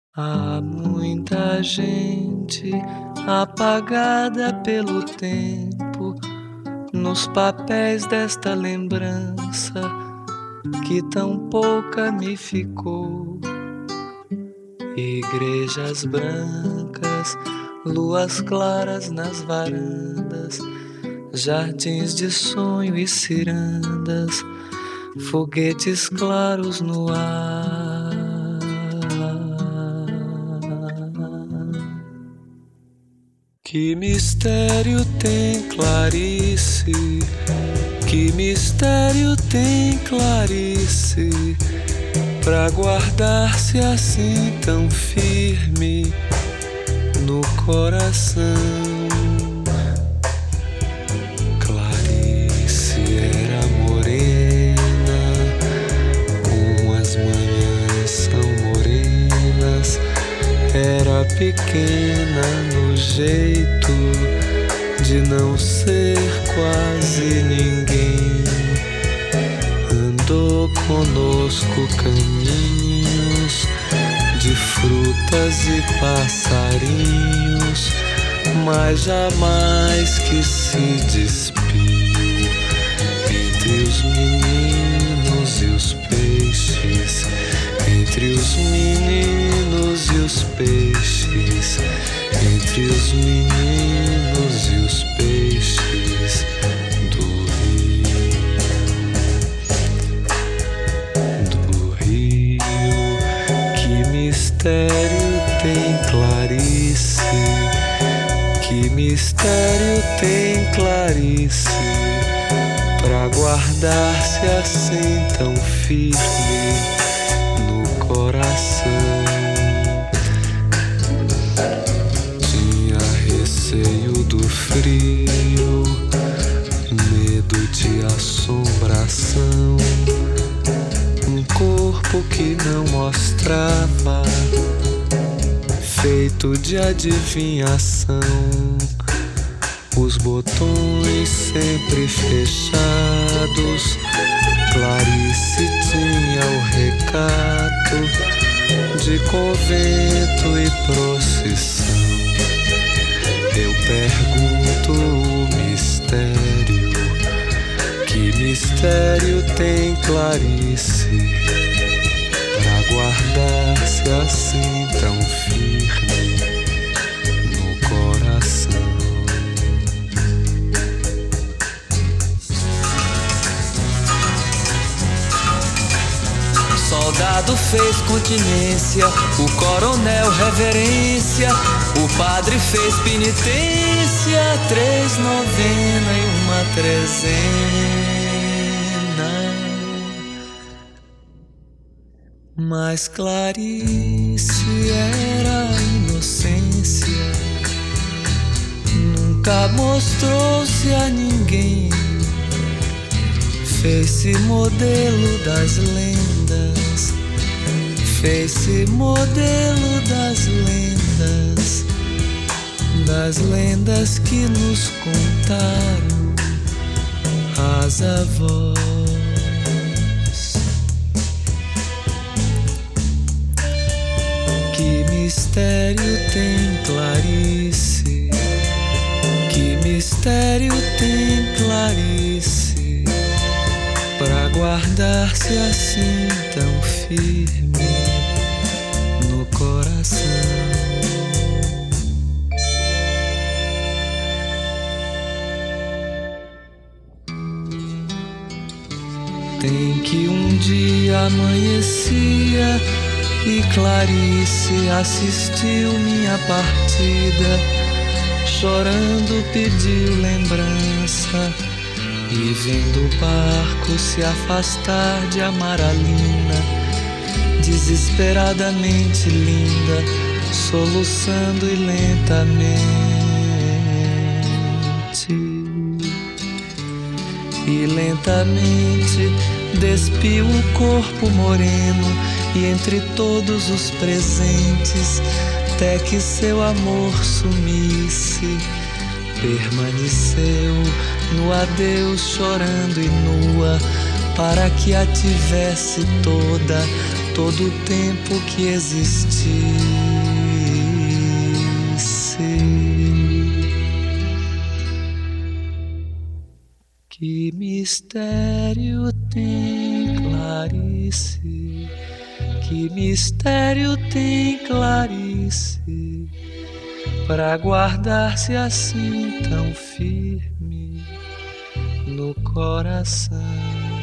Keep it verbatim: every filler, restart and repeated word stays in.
Há muita gente apagada pelo tempo nos papéis desta lembrança que tão pouca me ficou. Igrejas brancas, luas claras nas varandas, jardins de sonho e cirandas, foguetes claros no ar. Que mistério tem Clarice, que mistério tem Clarice, pra guardar-se assim tão firme no coração. Clarice era morena, como as manhãs são morenas, era pequena no jeito de não ser quase ninguém. Andou conosco caminhos de frutas e passarinhos, mas jamais que se despiu entre os meninos e os peixes, entre os meninos e os peixes, entre os meninos e os peixes do rio, do rio. Que mistério tem Clarice, que mistério tem Clarice, pra guardar-se assim tão firme no coração. Tinha receio do frio, medo de assombração, um corpo que não mostrava, feito de adivinhação, os botões sempre fechados. Clarice tinha o recato de convento e procissão. Eu pergunto o mistério, que mistério tem Clarice, pra guardar-se assim tão firme no coração. Soldado fez continência, o coronel reverência, o padre fez penitência, três novena e uma trezena. Mas Clarice era inocência, nunca mostrou-se a ninguém, fez-se modelo das lendas, fez-se modelo das lendas, das lendas que nos contaram as avós. Que mistério tem Clarice, que mistério tem Clarice, pra guardar-se assim tão firme no coração. Tem que um dia amanhecia e Clarice assistiu minha partida, chorando pediu lembrança, e vendo o barco se afastar de Amaralina, desesperadamente linda, soluçando e lentamente, e lentamente despiu o corpo moreno, e entre todos os presentes, até que seu amor sumisse, permaneceu no adeus chorando e nua, para que a tivesse toda, todo o tempo que existir. Que mistério tem Clarice? Que mistério tem Clarice pra guardar-se assim tão firme no coração?